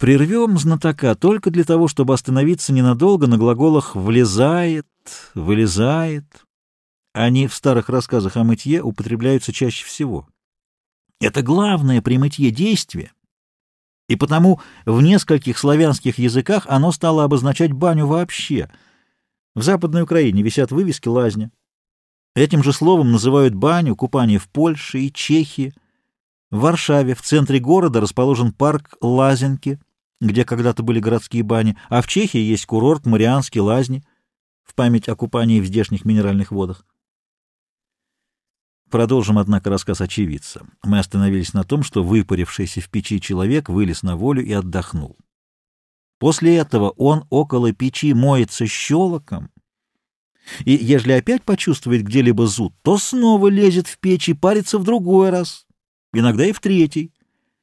Прервем знатока только для того, чтобы остановиться ненадолго на глаголах «влезает», «вылезает». Они в старых рассказах о мытье употребляются чаще всего. Это главное при мытье действие, и потому в нескольких славянских языках оно стало обозначать баню вообще. В Западной Украине висят вывески «лазня». Этим же словом называют баню, купание в Польше и Чехии. В Варшаве, в центре города, расположен парк Лазенки, где когда-то были городские бани, а в Чехии есть курорт Марианские лазни в память о купании в здешних минеральных водах. Продолжим, однако, рассказ очевидца. Мы остановились на том, что выпарившийся в печи человек вылез на волю и отдохнул. После этого он около печи моется щелоком, и, ежели опять почувствует где-либо зуд, то снова лезет в печь и парится в другой раз, иногда и в третий.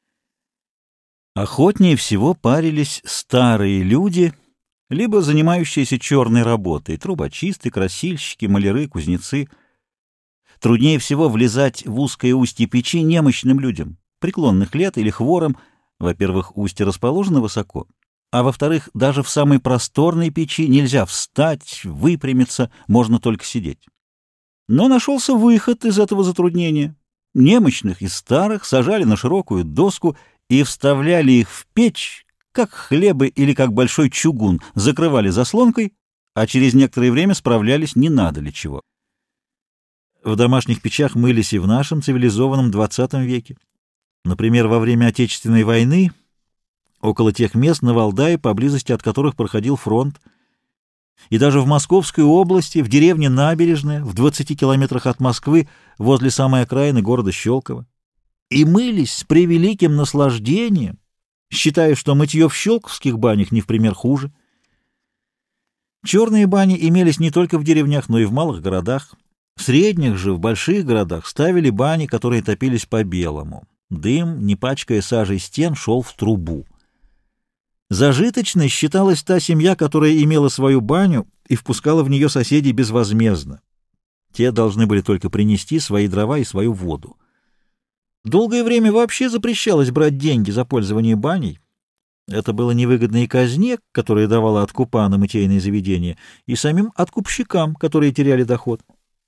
Охотнее всего парились старые люди, либо занимающиеся черной работой, трубочисты, красильщики, маляры, кузнецы. Труднее всего влезать в узкое устье печи немощным людям, преклонных лет или хворым. Во-первых, устье расположено высоко, а во-вторых, даже в самой просторной печи нельзя встать, выпрямиться, можно только сидеть. Но нашелся выход из этого затруднения. Немощных и старых сажали на широкую доску и вставляли их в печь, как хлебы или как большой чугун, закрывали заслонкой, а через некоторое время справлялись не надо ли чего. В домашних печах мылись и в нашем цивилизованном XX веке. Например, во время Отечественной войны, около тех мест на Валдае, поблизости от которых проходил фронт, и даже в Московской области, в деревне Набережная, в 20 километрах от Москвы, возле самой окраины города Щелково. И мылись с превеликим наслаждением, считая, что мытье в щелковских банях не в пример хуже. Черные бани имелись не только в деревнях, но и в малых городах. В средних же, в больших городах ставили бани, которые топились по-белому. Дым, не пачкая сажей стен, шел в трубу. Зажиточной считалась та семья, которая имела свою баню и впускала в нее соседей безвозмездно. Те должны были только принести свои дрова и свою воду. Долгое время вообще запрещалось брать деньги за пользование баней. Это было невыгодно и казне, которая давала откупа на мытейные заведения, и самим откупщикам, которые теряли доход.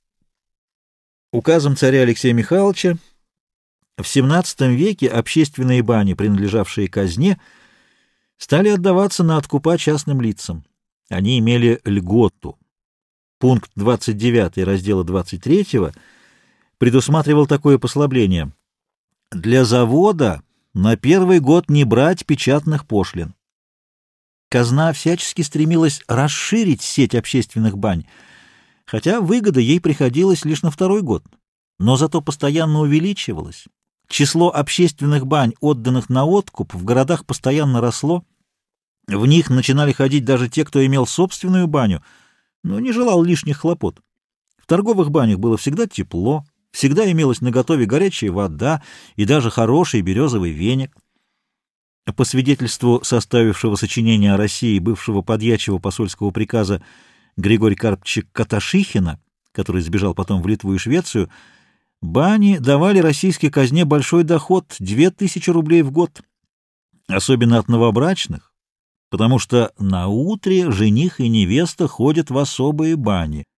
Указом царя Алексея Михайловича в XVII веке общественные бани, принадлежавшие казне, стали отдаваться на откупа частным лицам. Они имели льготу. Пункт 29 раздела 23 предусматривал такое послабление: для завода на первый год не брать печатных пошлин. Казна всячески стремилась расширить сеть общественных бань, хотя выгода ей приходилась лишь на второй год, но зато постоянно увеличивалась. Число общественных бань, отданных на откуп, в городах постоянно росло. В них начинали ходить даже те, кто имел собственную баню, но не желал лишних хлопот. В торговых банях было всегда тепло, всегда имелась наготове горячая вода и даже хороший березовый веник. По свидетельству составившего сочинение о России бывшего подьячего посольского приказа Григория Карповича Каташихина, который сбежал потом в Литву и Швецию, бани давали российской казне большой доход — 2000 рублей в год, особенно от новобрачных, потому что на утре жених и невеста ходят в особые бани.